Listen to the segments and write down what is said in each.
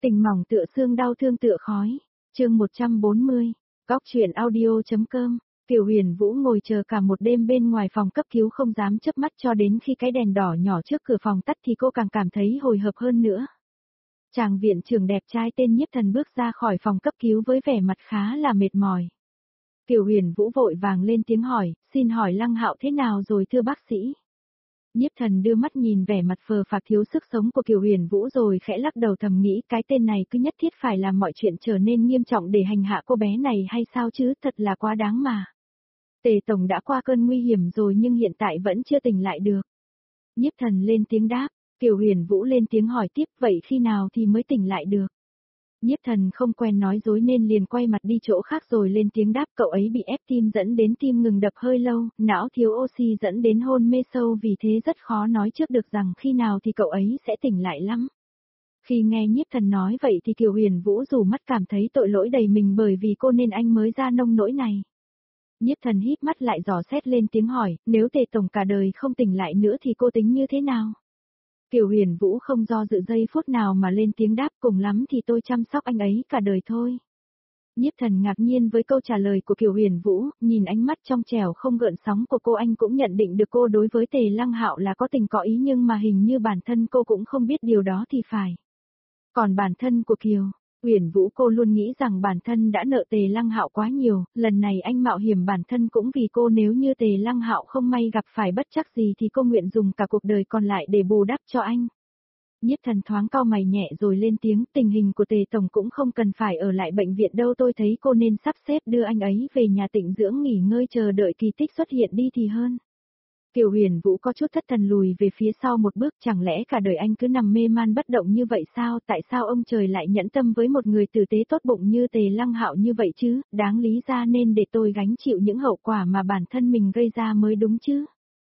Tình mỏng tựa xương đau thương tựa khói. Chương 140. Góc truyện audio.com. Kiều Huyền Vũ ngồi chờ cả một đêm bên ngoài phòng cấp cứu không dám chớp mắt cho đến khi cái đèn đỏ nhỏ trước cửa phòng tắt thì cô càng cảm thấy hồi hộp hơn nữa. Chàng viện trưởng đẹp trai tên Nhiếp Thần bước ra khỏi phòng cấp cứu với vẻ mặt khá là mệt mỏi. Kiều Huyền Vũ vội vàng lên tiếng hỏi, xin hỏi Lăng Hạo thế nào rồi thưa bác sĩ? Nhiếp Thần đưa mắt nhìn vẻ mặt phờ phạc thiếu sức sống của Kiều Huyền Vũ rồi khẽ lắc đầu thầm nghĩ cái tên này cứ nhất thiết phải làm mọi chuyện trở nên nghiêm trọng để hành hạ cô bé này hay sao chứ, thật là quá đáng mà. Tề Tổng đã qua cơn nguy hiểm rồi nhưng hiện tại vẫn chưa tỉnh lại được. Nhiếp Thần lên tiếng đáp, Kiều Huyền Vũ lên tiếng hỏi tiếp vậy khi nào thì mới tỉnh lại được. Nhiếp Thần không quen nói dối nên liền quay mặt đi chỗ khác rồi lên tiếng đáp cậu ấy bị ép tim dẫn đến tim ngừng đập hơi lâu, não thiếu oxy dẫn đến hôn mê sâu vì thế rất khó nói trước được rằng khi nào thì cậu ấy sẽ tỉnh lại lắm. Khi nghe Nhiếp Thần nói vậy thì Kiều Huyền Vũ rủ mắt cảm thấy tội lỗi đầy mình bởi vì cô nên anh mới ra nông nỗi này. Nhiếp Thần híp mắt lại dò xét lên tiếng hỏi, nếu Tề Tổng cả đời không tỉnh lại nữa thì cô tính như thế nào? Kiều Huyền Vũ không do dự giây phút nào mà lên tiếng đáp cùng lắm thì tôi chăm sóc anh ấy cả đời thôi. Nhiếp Thần ngạc nhiên với câu trả lời của Kiều Huyền Vũ, nhìn ánh mắt trong trẻo không gợn sóng của cô anh cũng nhận định được cô đối với Tề Lăng Hạo là có tình có ý nhưng mà hình như bản thân cô cũng không biết điều đó thì phải. Còn bản thân của Kiều Huyền Vũ cô luôn nghĩ rằng bản thân đã nợ Tề Lăng Hạo quá nhiều, lần này anh mạo hiểm bản thân cũng vì cô nếu như Tề Lăng Hạo không may gặp phải bất trắc gì thì cô nguyện dùng cả cuộc đời còn lại để bù đắp cho anh. Nhiếp Thần thoáng cau mày nhẹ rồi lên tiếng tình hình của Tề Tổng cũng không cần phải ở lại bệnh viện đâu tôi thấy cô nên sắp xếp đưa anh ấy về nhà tịnh dưỡng nghỉ ngơi chờ đợi kỳ tích xuất hiện đi thì hơn. Kiều Huyền Vũ có chút thất thần lùi về phía sau một bước chẳng lẽ cả đời anh cứ nằm mê man bất động như vậy sao tại sao ông trời lại nhẫn tâm với một người tử tế tốt bụng như Tề Lăng Hạo như vậy chứ, đáng lý ra nên để tôi gánh chịu những hậu quả mà bản thân mình gây ra mới đúng chứ.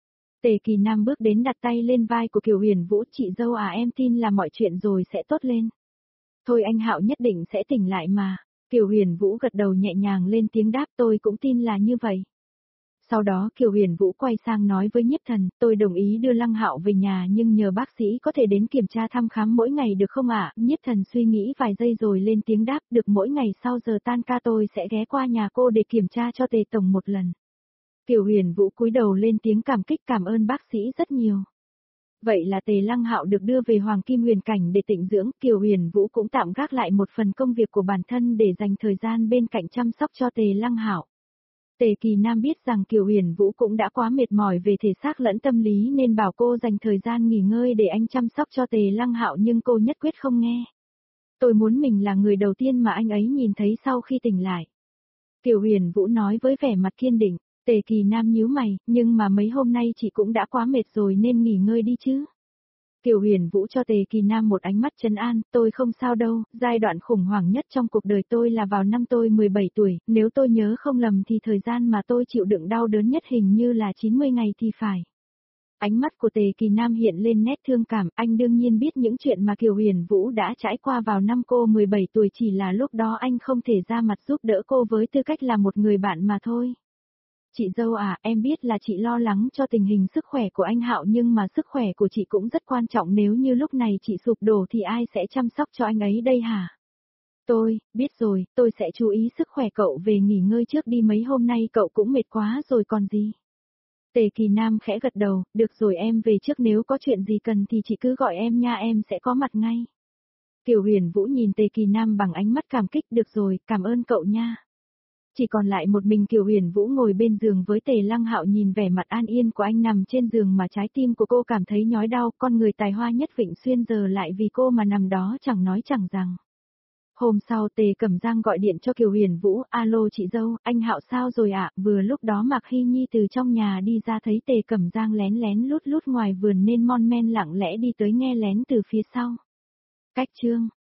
Tề Kỳ Nam bước đến đặt tay lên vai của Kiều Huyền Vũ chị dâu à em tin là mọi chuyện rồi sẽ tốt lên. Thôi anh Hạo nhất định sẽ tỉnh lại mà. Kiều Huyền Vũ gật đầu nhẹ nhàng lên tiếng đáp tôi cũng tin là như vậy. Sau đó Kiều Huyền Vũ quay sang nói với Nhiếp Thần, tôi đồng ý đưa Lăng Hạo về nhà nhưng nhờ bác sĩ có thể đến kiểm tra thăm khám mỗi ngày được không ạ? Nhiếp Thần suy nghĩ vài giây rồi lên tiếng đáp, được mỗi ngày sau giờ tan ca tôi sẽ ghé qua nhà cô để kiểm tra cho Tề Tổng một lần. Kiều Huyền Vũ cúi đầu lên tiếng cảm kích cảm ơn bác sĩ rất nhiều. Vậy là Tề Lăng Hạo được đưa về Hoàng Kim Huyền Cảnh để tịnh dưỡng, Kiều Huyền Vũ cũng tạm gác lại một phần công việc của bản thân để dành thời gian bên cạnh chăm sóc cho Tề Lăng Hạo. Tề Kỳ Nam biết rằng Kiều Huyền Vũ cũng đã quá mệt mỏi về thể xác lẫn tâm lý nên bảo cô dành thời gian nghỉ ngơi để anh chăm sóc cho Tề Lăng Hạo nhưng cô nhất quyết không nghe. Tôi muốn mình là người đầu tiên mà anh ấy nhìn thấy sau khi tỉnh lại. Kiều Huyền Vũ nói với vẻ mặt kiên định. Tề Kỳ Nam nhíu mày, nhưng mà mấy hôm nay chị cũng đã quá mệt rồi nên nghỉ ngơi đi chứ. Kiều Huyền Vũ cho Tề Kỳ Nam một ánh mắt trấn an, tôi không sao đâu, giai đoạn khủng hoảng nhất trong cuộc đời tôi là vào năm tôi 17 tuổi, nếu tôi nhớ không lầm thì thời gian mà tôi chịu đựng đau đớn nhất hình như là 90 ngày thì phải. Ánh mắt của Tề Kỳ Nam hiện lên nét thương cảm, anh đương nhiên biết những chuyện mà Kiều Huyền Vũ đã trải qua vào năm cô 17 tuổi chỉ là lúc đó anh không thể ra mặt giúp đỡ cô với tư cách là một người bạn mà thôi. Chị dâu à, em biết là chị lo lắng cho tình hình sức khỏe của anh Hạo nhưng mà sức khỏe của chị cũng rất quan trọng nếu như lúc này chị sụp đổ thì ai sẽ chăm sóc cho anh ấy đây hả? Tôi, biết rồi, tôi sẽ chú ý sức khỏe cậu về nghỉ ngơi trước đi mấy hôm nay cậu cũng mệt quá rồi còn gì. Tề Kỳ Nam khẽ gật đầu, được rồi em về trước nếu có chuyện gì cần thì chị cứ gọi em nha em sẽ có mặt ngay. Kiều Huyền Vũ nhìn Tề Kỳ Nam bằng ánh mắt cảm kích được rồi, cảm ơn cậu nha. Chỉ còn lại một mình Kiều Huyền Vũ ngồi bên giường với Tề Lăng Hạo nhìn vẻ mặt an yên của anh nằm trên giường mà trái tim của cô cảm thấy nhói đau, con người tài hoa nhất Vịnh Xuyên giờ lại vì cô mà nằm đó chẳng nói chẳng rằng. Hôm sau Tề Cẩm Giang gọi điện cho Kiều Huyền Vũ, alo chị dâu, anh Hạo sao rồi ạ? Vừa lúc đó Mạc Hy Nhi từ trong nhà đi ra thấy Tề Cẩm Giang lén lén lút lút ngoài vườn nên mon men lặng lẽ đi tới nghe lén từ phía sau. Cách chương